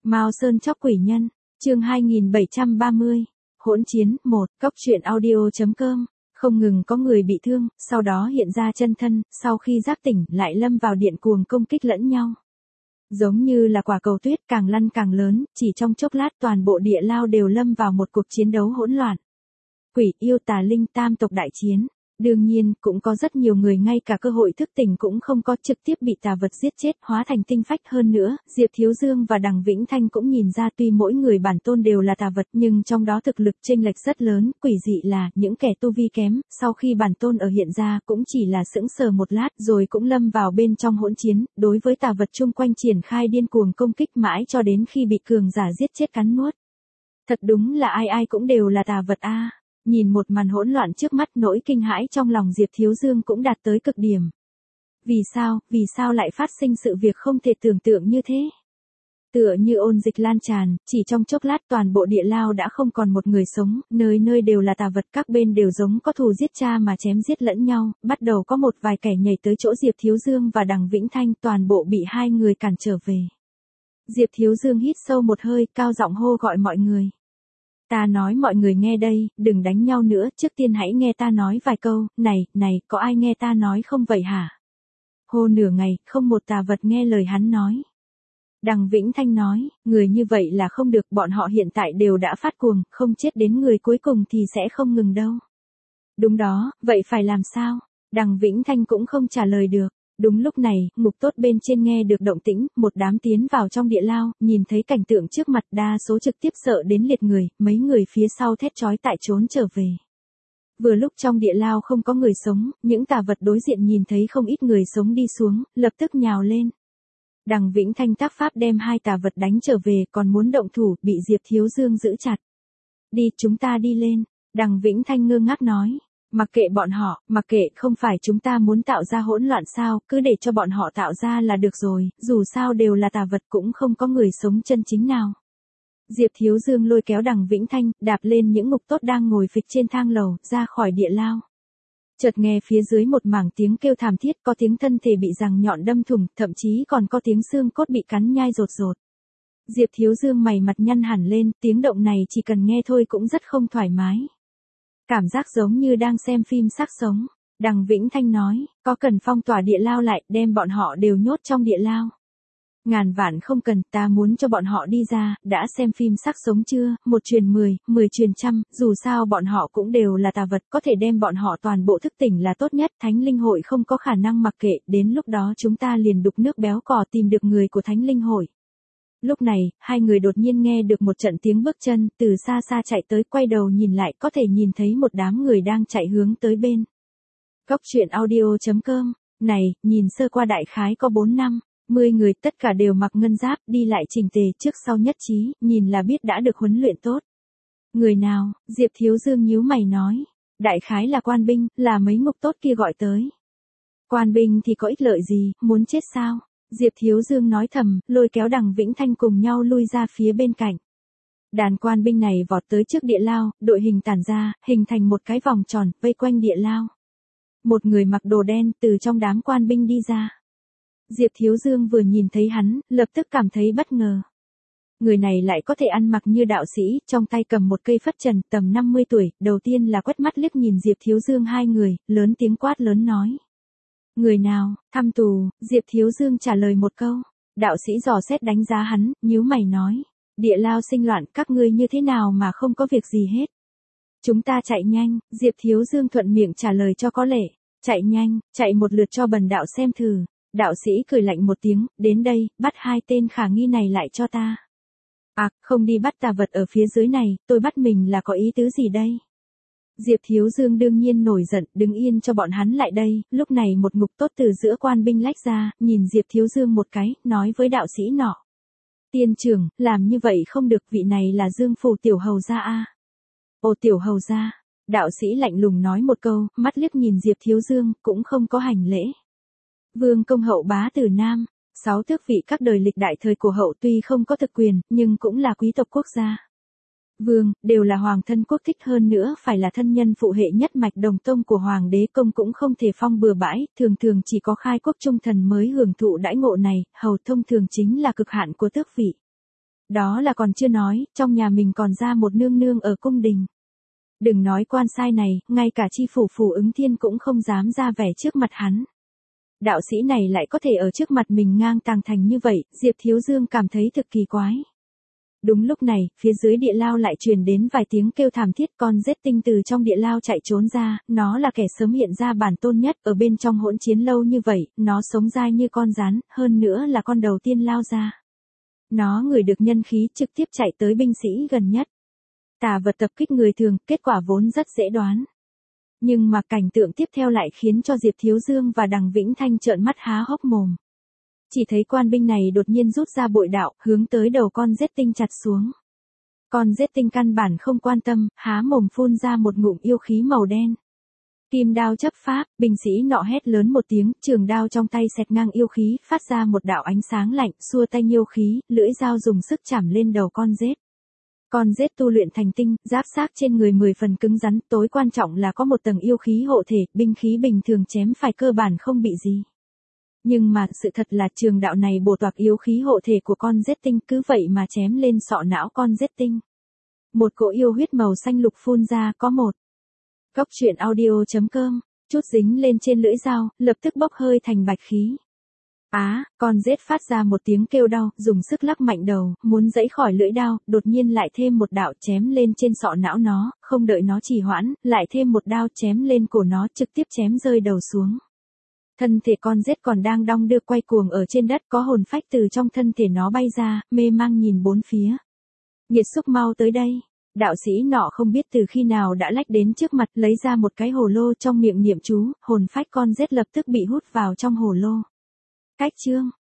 Mao Sơn chóc quỷ nhân, chương 2730, hỗn chiến, 1, cóc truyện audio.com, không ngừng có người bị thương, sau đó hiện ra chân thân, sau khi giác tỉnh lại lâm vào điện cuồng công kích lẫn nhau. Giống như là quả cầu tuyết càng lăn càng lớn, chỉ trong chốc lát toàn bộ địa lao đều lâm vào một cuộc chiến đấu hỗn loạn. Quỷ yêu tà linh tam tộc đại chiến. Đương nhiên, cũng có rất nhiều người ngay cả cơ hội thức tỉnh cũng không có, trực tiếp bị tà vật giết chết, hóa thành tinh phách. Hơn nữa, Diệp Thiếu Dương và Đằng Vĩnh Thanh cũng nhìn ra tuy mỗi người bản tôn đều là tà vật nhưng trong đó thực lực chênh lệch rất lớn. Quỷ dị là, những kẻ tu vi kém, sau khi bản tôn ở hiện ra cũng chỉ là sững sờ một lát rồi cũng lâm vào bên trong hỗn chiến, đối với tà vật chung quanh triển khai điên cuồng công kích mãi cho đến khi bị cường giả giết chết cắn nuốt. Thật đúng là ai ai cũng đều là tà vật a. Nhìn một màn hỗn loạn trước mắt, nỗi kinh hãi trong lòng Diệp Thiếu Dương cũng đạt tới cực điểm. Vì sao lại phát sinh sự việc không thể tưởng tượng như thế? Tựa như ôn dịch lan tràn, chỉ trong chốc lát toàn bộ địa lao đã không còn một người sống, nơi nơi đều là tà vật, các bên đều giống có thù giết cha mà chém giết lẫn nhau, bắt đầu có một vài kẻ nhảy tới chỗ Diệp Thiếu Dương và Đằng Vĩnh Thanh, toàn bộ bị hai người cản trở về. Diệp Thiếu Dương hít sâu một hơi, cao giọng hô gọi mọi người. Ta nói mọi người nghe đây, đừng đánh nhau nữa, trước tiên hãy nghe ta nói vài câu, này, có ai nghe ta nói không vậy hả? Hô nửa ngày, không một tà vật nghe lời hắn nói. Đằng Vĩnh Thanh nói, người như vậy là không được, bọn họ hiện tại đều đã phát cuồng, không chết đến người cuối cùng thì sẽ không ngừng đâu. Đúng đó, vậy phải làm sao? Đằng Vĩnh Thanh cũng không trả lời được. Đúng lúc này, ngục tốt bên trên nghe được động tĩnh, một đám tiến vào trong địa lao, nhìn thấy cảnh tượng trước mặt đa số trực tiếp sợ đến liệt người, mấy người phía sau thét chói tai trốn trở về. Vừa lúc trong địa lao không có người sống, những tà vật đối diện nhìn thấy không ít người sống đi xuống, lập tức nhào lên. Đằng Vĩnh Thanh tác pháp đem hai tà vật đánh trở về, còn muốn động thủ, bị Diệp Thiếu Dương giữ chặt. Đi, chúng ta đi lên. Đằng Vĩnh Thanh ngơ ngác nói. Mặc kệ bọn họ, mặc kệ, không phải chúng ta muốn tạo ra hỗn loạn sao, cứ để cho bọn họ tạo ra là được rồi, dù sao đều là tà vật cũng không có người sống chân chính nào. Diệp Thiếu Dương lôi kéo Đằng Vĩnh Thanh, đạp lên những ngục tốt đang ngồi phịch trên thang lầu, ra khỏi địa lao. Chợt nghe phía dưới một mảng tiếng kêu thảm thiết, có tiếng thân thể bị giằng nhọn đâm thủng, thậm chí còn có tiếng xương cốt bị cắn nhai rột rột. Diệp Thiếu Dương mày mặt nhăn hẳn lên, tiếng động này chỉ cần nghe thôi cũng rất không thoải mái. Cảm giác giống như đang xem phim xác sống. Đằng Vĩnh Thanh nói, có cần phong tỏa địa lao lại, đem bọn họ đều nhốt trong địa lao. Ngàn vạn không cần, ta muốn cho bọn họ đi ra, đã xem phim xác sống chưa, 1 truyền 10, 10 truyền trăm, dù sao bọn họ cũng đều là tà vật, có thể đem bọn họ toàn bộ thức tỉnh là tốt nhất, Thánh Linh Hội không có khả năng mặc kệ, đến lúc đó chúng ta liền đục nước béo cò tìm được người của Thánh Linh Hội. Lúc này, hai người đột nhiên nghe được một trận tiếng bước chân, từ xa xa chạy tới, quay đầu nhìn lại, có thể nhìn thấy một đám người đang chạy hướng tới bên. Cóc truyện audio.com, này, nhìn sơ qua đại khái có 4-50 người, tất cả đều mặc ngân giáp, đi lại chỉnh tề, trước sau nhất trí, nhìn là biết đã được huấn luyện tốt. Người nào? Diệp Thiếu Dương nhíu mày nói. Đại khái là quan binh, là mấy ngục tốt kia gọi tới. Quan binh thì có ích lợi gì, muốn chết sao? Diệp Thiếu Dương nói thầm, lôi kéo Đằng Vĩnh Thanh cùng nhau lui ra phía bên cạnh. Đàn quan binh này vọt tới trước địa lao, đội hình tản ra, hình thành một cái vòng tròn, vây quanh địa lao. Một người mặc đồ đen từ trong đám quan binh đi ra. Diệp Thiếu Dương vừa nhìn thấy hắn, lập tức cảm thấy bất ngờ. Người này lại có thể ăn mặc như đạo sĩ, trong tay cầm một cây phất trần, tầm 50 tuổi, đầu tiên là quét mắt liếc nhìn Diệp Thiếu Dương hai người, lớn tiếng quát lớn nói. Người nào? Thăm tù, Diệp Thiếu Dương trả lời một câu. Đạo sĩ dò xét đánh giá hắn, nhíu mày nói. Địa lao sinh loạn, các ngươi như thế nào mà không có việc gì hết? Chúng ta chạy nhanh, Diệp Thiếu Dương thuận miệng trả lời cho có lệ. Chạy nhanh, chạy một lượt cho bần đạo xem thử. Đạo sĩ cười lạnh một tiếng, đến đây, bắt hai tên khả nghi này lại cho ta. À, không đi bắt tà vật ở phía dưới này, tôi bắt mình là có ý tứ gì đây? Diệp Thiếu Dương đương nhiên nổi giận, đứng yên cho bọn hắn lại đây, lúc này một ngục tốt từ giữa quan binh lách ra, nhìn Diệp Thiếu Dương một cái, nói với đạo sĩ nọ. Tiên trưởng, làm như vậy không được, vị này là Dương Phủ tiểu hầu gia a. Ồ tiểu hầu gia, đạo sĩ lạnh lùng nói một câu, mắt liếc nhìn Diệp Thiếu Dương, cũng không có hành lễ. Vương công hậu bá từ Nam, 6 tước vị các đời lịch đại thời của hậu tuy không có thực quyền, nhưng cũng là quý tộc quốc gia. Vương, đều là hoàng thân quốc thích, hơn nữa phải là thân nhân phụ hệ nhất mạch đồng tông của hoàng đế công cũng không thể phong bừa bãi, thường thường chỉ có khai quốc trung thần mới hưởng thụ đãi ngộ này, hầu thông thường chính là cực hạn của tước vị. Đó là còn chưa nói, trong nhà mình còn ra một nương nương ở cung đình. Đừng nói quan sai này, ngay cả chi phủ Phủ Ứng Thiên cũng không dám ra vẻ trước mặt hắn. Đạo sĩ này lại có thể ở trước mặt mình ngang tàng thành như vậy, Diệp Thiếu Dương cảm thấy thực kỳ quái. Đúng lúc này, phía dưới địa lao lại truyền đến vài tiếng kêu thảm thiết, con rết tinh từ trong địa lao chạy trốn ra, nó là kẻ sớm hiện ra bản tôn nhất, ở bên trong hỗn chiến lâu như vậy, nó sống dai như con rắn, hơn nữa là con đầu tiên lao ra. Nó ngửi được nhân khí trực tiếp chạy tới binh sĩ gần nhất. Tà vật tập kích người thường, kết quả vốn rất dễ đoán. Nhưng mà cảnh tượng tiếp theo lại khiến cho Diệp Thiếu Dương và Đằng Vĩnh Thanh trợn mắt há hốc mồm. Chỉ thấy quan binh này đột nhiên rút ra bội đạo, hướng tới đầu con rết tinh chặt xuống. Con rết tinh căn bản không quan tâm, há mồm phun ra một ngụm yêu khí màu đen. Kim đao chấp pháp, binh sĩ nọ hét lớn một tiếng, trường đao trong tay xẹt ngang yêu khí, phát ra một đạo ánh sáng lạnh, xua tay yêu khí, lưỡi dao dùng sức chảm lên đầu con rết. Con rết tu luyện thành tinh, giáp xác trên người 10 phần cứng rắn, tối quan trọng là có một tầng yêu khí hộ thể, binh khí bình thường chém phải cơ bản không bị gì. Nhưng mà sự thật là trường đạo này bổ toạc yếu khí hộ thể của con rết tinh, cứ vậy mà chém lên sọ não con rết tinh. Một cỗ yêu huyết màu xanh lục phun ra, có một. Góc truyện audio.com, chút dính lên trên lưỡi dao, lập tức bốc hơi thành bạch khí. Con rết phát ra một tiếng kêu đau, dùng sức lắc mạnh đầu, muốn giãy khỏi lưỡi đao, đột nhiên lại thêm một đạo chém lên trên sọ não nó, không đợi nó trì hoãn, lại thêm một đao chém lên cổ nó, trực tiếp chém rơi đầu xuống. Thân thể con rết còn đang đong đưa quay cuồng ở trên đất, có hồn phách từ trong thân thể nó bay ra, mê mang nhìn bốn phía. Nghiệt xúc mau tới đây. Đạo sĩ nọ không biết từ khi nào đã lách đến trước mặt, lấy ra một cái hồ lô, trong miệng niệm chú, hồn phách con rết lập tức bị hút vào trong hồ lô. Cách chương